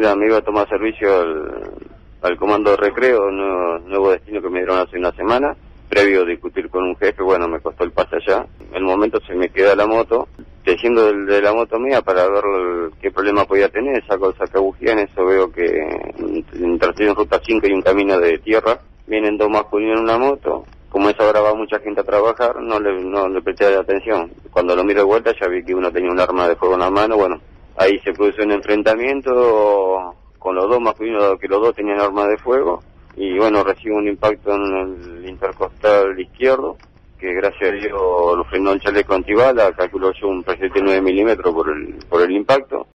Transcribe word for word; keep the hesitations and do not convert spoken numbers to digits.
Mira, me iba a tomar servicio al, al comando de recreo, nuevo, nuevo destino que me dieron hace una semana, previo a discutir con un jefe. Bueno, me costó el pase allá. En el momento se me queda la moto, desciendo de, de la moto mía para ver el, qué problema podía tener, saco el sacabujía, en eso veo que mientras estoy en ruta cinco hay un camino de tierra, vienen dos masculinos en una moto. Como esa hora va mucha gente a trabajar, no le, no le presté atención. Cuando lo miro de vuelta ya vi que uno tenía un arma de fuego en la mano. Bueno, ahí se produjo un enfrentamiento con los dos masculinos, que los dos tenían armas de fuego, y bueno, recibo un impacto en el intercostal izquierdo, que gracias a Dios lo frenó el chaleco antibala, calculo yo un proyectil nueve milímetros por el, por el impacto.